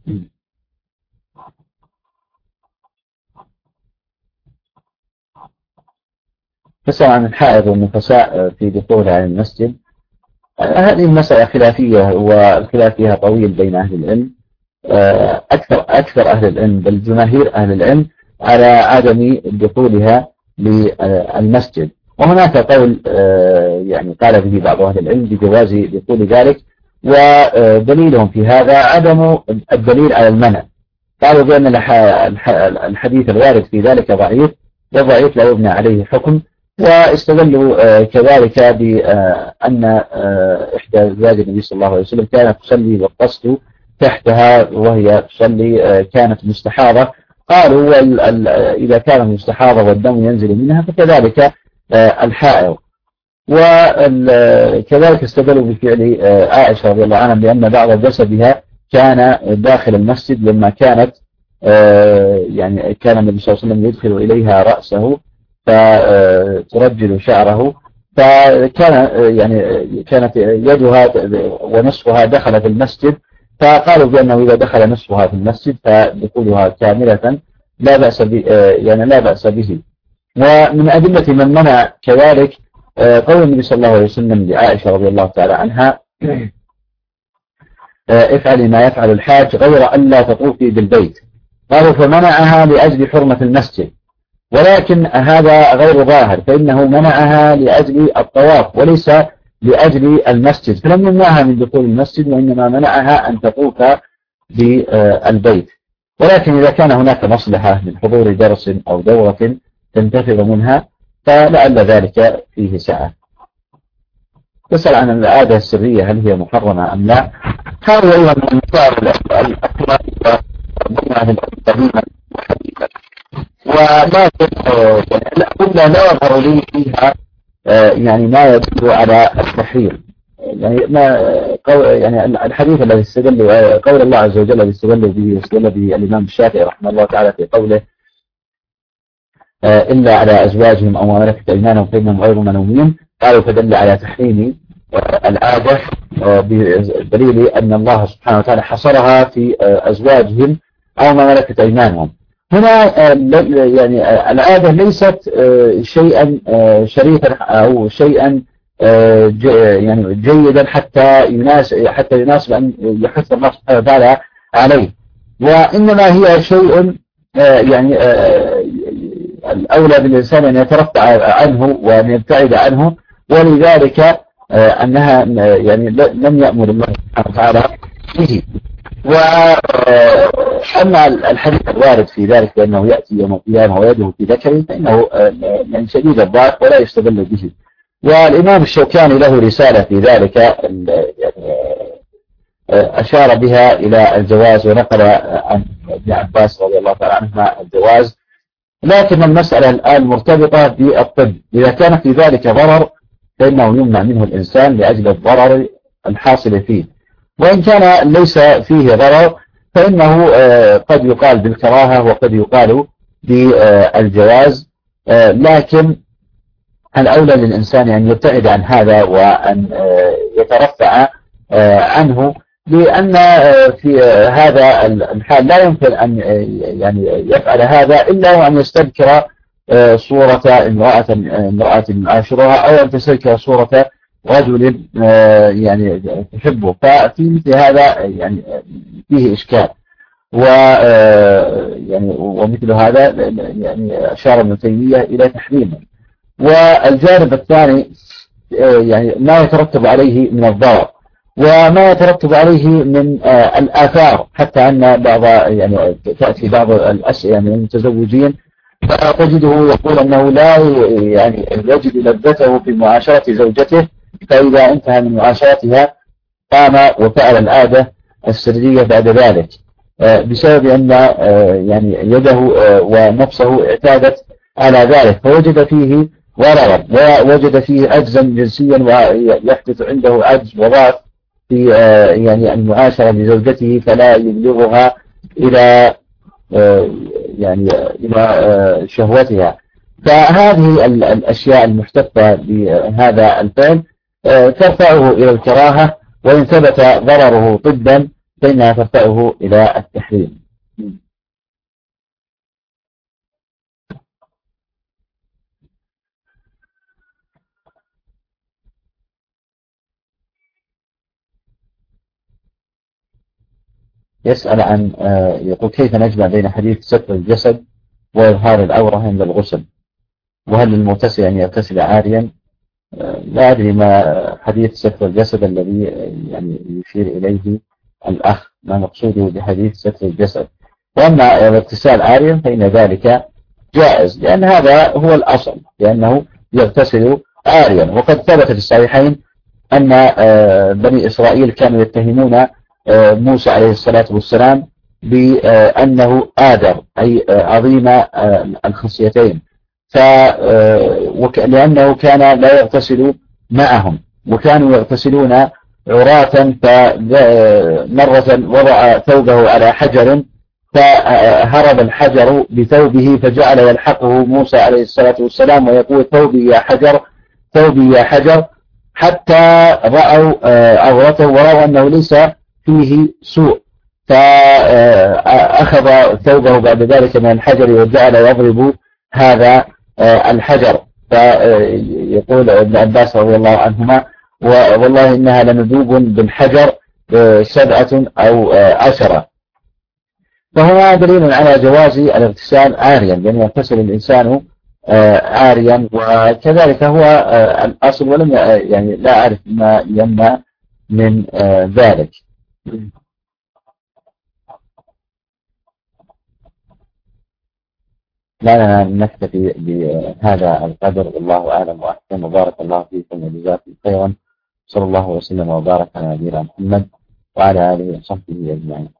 تسأل عن الحائض والنفساء في دخولها المسجد. هذه المسألة خلافية، والخلاف فيها طويل بين أهل العلم. أكثر أهل العلم بل جماهير أهل العلم على عدم دخولها للمسجد، وهناك قول يعني قال به بعض أهل العلم بجواز دخول ذلك، ودليلهم في هذا عدم الدليل على المنع. قالوا بأن الحديث الوارد في ذلك ضعيف، وضعيف لا يبنى عليه حكم، واستدلوا كذلك بأن إحدى أزواج النبي صلى الله عليه وسلم كانت تصلي والقصد تحتها وهي تصلي كانت مستحاضة. قالوا إذا كانت مستحاضة والدم ينزل منها فكذلك الحائض. وكذلك استدلوا بفعل عائشة رضي الله عنها بأن بعض جسدها كان داخل المسجد لما كانت يعني كان النبي صلى الله عليه وسلم يدخل إليها رأسه فترجل شعره، فكان يعني كانت يدها ونصفها دخل في المسجد، فقالوا بأنه إذا دخل نصفها في المسجد فدخولها كاملة لا بأس يعني لا بأس به. ومن أدلة من منع كذلك قول النبي صلى الله عليه وسلم لعائشة رضي الله تعالى عنها: افعلي ما يفعل الحاج غير أن لا تطوفي بالبيت. قالوا فمنعها لأجل حرمة المسجد، ولكن هذا غير ظاهر، فإنه منعها لأجل الطواف وليس لأجل المسجد، فلم يمنعها من دخول المسجد، وإنما منعها أن تطوف بالبيت. ولكن إذا كان هناك مصلحة من حضور درس أو دورة تنتفع منها فلعل ذلك فيه سعة. تسأل عن العادة السرية هل هي محرمة أم لا؟ هذا أيضا من مسائل الأخلاق والبنية القديمة والحديثة، ولكن لا يظهر لي فيها يعني ما يدل على التحريم. يعني الحديث الذي استدل قول الله عز وجل الذي استدل به الإمام الشافعي رحمه الله تعالى في قوله: إلا على أزواجهم أو ما ملكت أيمانهم فإنهم غير ملومين. قالوا فدل على تحريم العادة بدليل أن الله سبحانه وتعالى حصرها في أزواجهم أو ما ملكت أيمانهم. هنا يعني العادة ليست شيئا شريفا أو شيئا يعني جيدا حتى يناسب أن يحث الله سبحانه وتعالى عليه، وإنما هي شيء يعني الأولى بالإنسان أن يترفع عنه وأن يبتعد عنه، ولذلك أنها يعني لم يأمر الله سبحانه وتعالى به. وأما الحديث الوارد في ذلك بأنه يأتي يوم القيامة ويده في ذكره فإنه يعني شديد الضعف ولا يستدل به. والإمام الشوكاني له رسالة في ذلك يعني أشار بها إلى الجواز، ونقل عن ابن عباس رضي الله تعالى عنهما الجواز، لكن المسألة الآن مرتبطة بالطب. إذا كان في ذلك ضرر فإنه يمنع منه الإنسان لأجل الضرر الحاصل فيه، وإن كان ليس فيه ضرر فإنه قد يقال بالكراهة وقد يقال بالجواز، لكن الأولى للإنسان أن يبتعد عن هذا وأن يترفع عنه، لأن في هذا الحال لا يمكن أن يعني يفعل هذا إلا وأن يستذكر صورة امرأة يعاشرها، أو أن تستذكر صورة رجل يعني تحبه، ففي مثل هذا يعني فيه إشكال. يعني ومثل هذا يعني أشار ابن تيمية إلى تحريمه. والجانب الثاني يعني ما يترتب عليه من الضرر وما يترتب عليه من الآثار، حتى أن بعض يعني تأتي بعض الأسئلة من المتزوجين فتجده يقول أنه لا يعني يجد لذته في معاشرة زوجته، فإذا انتهى من معاشرتها قام وفعل العادة السرية بعد ذلك، بسبب أن يعني يده ونفسه اعتادت على ذلك، فوجد فيه ضررا ووجد فيه عجزا جنسيا، ويحدث عنده عجز وضعف في يعني المعاشرة لزوجته، فلا يبلغها إلى يعني إلى شهوتها. فهذه الأشياء المحتفة بهذا الفعل ترفعه إلى الكراهة، وإن ثبت ضرره طبا فإنها ترفعه إلى التحريم. يسأل عن يقول كيف نجمع بين حديث ستر الجسد وإظهار العورة عند الغسل، وهل للمغتسل أن يغتسل عاريا؟ لا أدري ما حديث ستر الجسد الذي يعني يشير إليه الأخ، ما مقصوده بحديث ستر الجسد. وأما الاغتسال عاريا فإن ذلك جائز، لأن هذا هو الأصل، لأنه يغتسل عاريا. وقد ثبت في الصحيحين أن بني إسرائيل كانوا يتهمون موسى عليه الصلاة والسلام بأنه آدر، أي عظيم الخصيتين، لأنه كان لا يغتسل معهم، وكانوا يغتسلون عراة. فمرة وضع ثوبه على حجر فهرب الحجر بثوبه، فجعل يلحقه موسى عليه الصلاة والسلام ويقول ثوبي يا حجر، ثوبي يا حجر، حتى رأوا عورته ورأوا أنه ليس فيه سوء، فأخذ ثوبه بعد ذلك من الحجر وجعل يضرب هذا الحجر. فيقول ابن عباس رضي الله عنهما والله إنها لندوب بالحجر 7 أو 10. فهو دليل على جواز الاغتسال عاريا، لأن يغتسل الإنسان عاريا، وكذلك هو الأصل، ولم يعني لا أعرف ما يمنع من ذلك. لا نكتفي بهذا القدر، والله أعلم وأحسن، وبارك الله فيكم وجزاكم خيرا. صلى الله وسلم وبارك على نبينا محمد وعلى آله وصحبه أجمعين.